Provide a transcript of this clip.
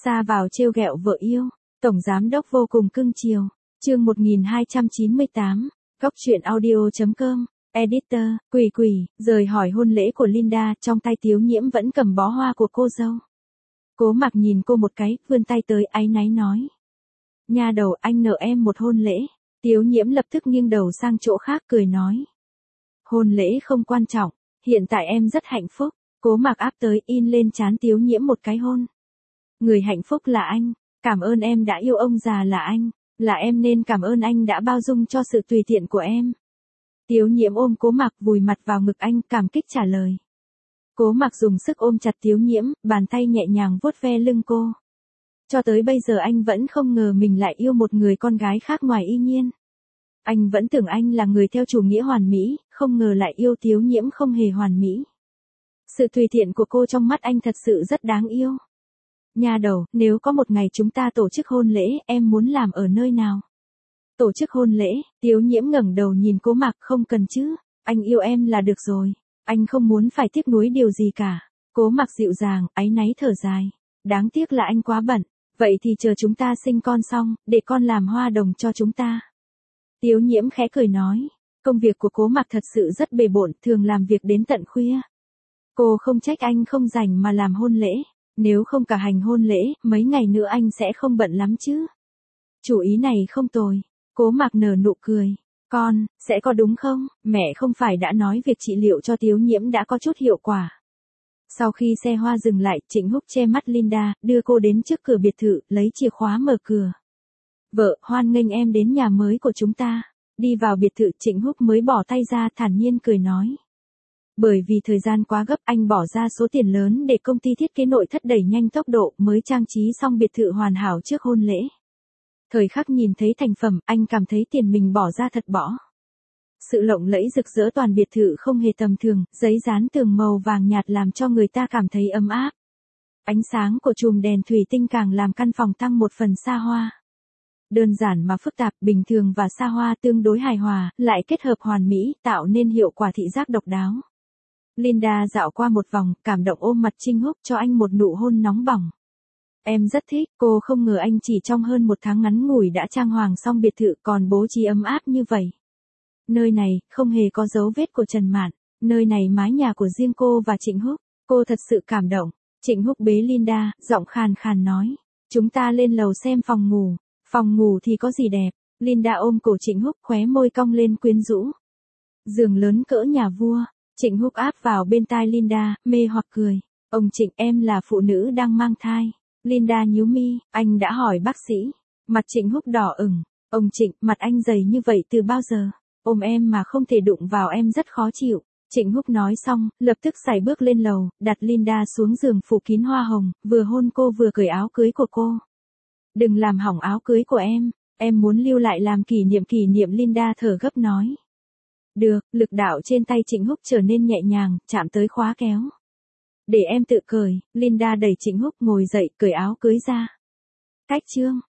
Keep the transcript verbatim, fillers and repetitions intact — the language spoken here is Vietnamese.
Sa vào trêu ghẹo vợ yêu, tổng giám đốc vô cùng cưng chiều. Chương một nghìn hai trăm chín mươi tám, Góc truyện audio chấm com, Editor, Quỷ Quỷ, rời hỏi hôn lễ của Linda, trong tay Tiếu Nhiễm vẫn cầm bó hoa của cô dâu. Cố Mặc nhìn cô một cái, vươn tay tới áy náy nói. Nha đầu, anh nợ em một hôn lễ. Tiếu Nhiễm lập tức nghiêng đầu sang chỗ khác cười nói. Hôn lễ không quan trọng, hiện tại em rất hạnh phúc. Cố Mặc áp tới in lên trán Tiếu Nhiễm một cái hôn. Người hạnh phúc là anh, cảm ơn em đã yêu ông già là anh, là em nên cảm ơn anh đã bao dung cho sự tùy tiện của em. Tiếu Nhiễm ôm Cố Mặc vùi mặt vào ngực anh cảm kích trả lời. Cố Mặc dùng sức ôm chặt Tiếu Nhiễm, bàn tay nhẹ nhàng vuốt ve lưng cô. Cho tới bây giờ anh vẫn không ngờ mình lại yêu một người con gái khác ngoài Y Nhiên. Anh vẫn tưởng anh là người theo chủ nghĩa hoàn mỹ, không ngờ lại yêu Tiếu Nhiễm không hề hoàn mỹ. Sự tùy tiện của cô trong mắt anh thật sự rất đáng yêu. Nha đầu, nếu có một ngày chúng ta tổ chức hôn lễ, em muốn làm ở nơi nào? Tổ chức hôn lễ, Tiếu Nhiễm ngẩng đầu nhìn Cố Mặc, không cần chứ, anh yêu em là được rồi, anh không muốn phải tiếc nuối điều gì cả. Cố Mặc dịu dàng, áy náy thở dài, đáng tiếc là anh quá bận, vậy thì chờ chúng ta sinh con xong, để con làm hoa đồng cho chúng ta. Tiếu Nhiễm khẽ cười nói, công việc của Cố Mặc thật sự rất bề bộn, thường làm việc đến tận khuya. Cô không trách anh không rảnh mà làm hôn lễ. Nếu không cả hành hôn lễ, mấy ngày nữa anh sẽ không bận lắm chứ. Chủ ý này không tồi. Cố Mặc nở nụ cười. Con, sẽ có đúng không? Mẹ không phải đã nói việc trị liệu cho Tiếu Nhiễm đã có chút hiệu quả. Sau khi xe hoa dừng lại, Trịnh Húc che mắt Linda, đưa cô đến trước cửa biệt thự, lấy chìa khóa mở cửa. Vợ, hoan nghênh em đến nhà mới của chúng ta. Đi vào biệt thự, Trịnh Húc mới bỏ tay ra thản nhiên cười nói. Bởi vì thời gian quá gấp, anh bỏ ra số tiền lớn để công ty thiết kế nội thất đẩy nhanh tốc độ mới trang trí xong biệt thự hoàn hảo trước hôn lễ. Thời khắc nhìn thấy thành phẩm, anh cảm thấy tiền mình bỏ ra thật bỏ. Sự lộng lẫy rực rỡ toàn biệt thự không hề tầm thường, giấy dán tường màu vàng nhạt làm cho người ta cảm thấy ấm áp. Ánh sáng của chùm đèn thủy tinh càng làm căn phòng tăng một phần xa hoa. Đơn giản mà phức tạp, bình thường và xa hoa tương đối hài hòa, lại kết hợp hoàn mỹ, tạo nên hiệu quả thị giác độc đáo. Linda dạo qua một vòng, cảm động ôm mặt Trịnh Húc cho anh một nụ hôn nóng bỏng. Em rất thích, cô không ngờ anh chỉ trong hơn một tháng ngắn ngủi đã trang hoàng xong biệt thự còn bố trí ấm áp như vậy. Nơi này, không hề có dấu vết của Trần Mạn, nơi này mái nhà của riêng cô và Trịnh Húc, cô thật sự cảm động. Trịnh Húc bế Linda, giọng khàn khàn nói, chúng ta lên lầu xem phòng ngủ, phòng ngủ thì có gì đẹp. Linda ôm cổ Trịnh Húc khóe môi cong lên quyến rũ. Giường lớn cỡ nhà vua. Trịnh Húc áp vào bên tai Linda, mê hoặc cười. Ông Trịnh, em là phụ nữ đang mang thai. Linda nhíu mi, anh đã hỏi bác sĩ. Mặt Trịnh Húc đỏ ửng. Ông Trịnh, mặt anh dày như vậy từ bao giờ? Ôm em mà không thể đụng vào em rất khó chịu. Trịnh Húc nói xong, lập tức sải bước lên lầu, đặt Linda xuống giường phủ kín hoa hồng, vừa hôn cô vừa cởi áo cưới của cô. Đừng làm hỏng áo cưới của em, em muốn lưu lại làm kỷ niệm kỷ niệm Linda thở gấp nói. Được, lực đạo trên tay Trịnh Húc trở nên nhẹ nhàng, chạm tới khóa kéo. Để em tự cởi, Linda đẩy Trịnh Húc ngồi dậy, cởi áo cưới ra. Cách chương.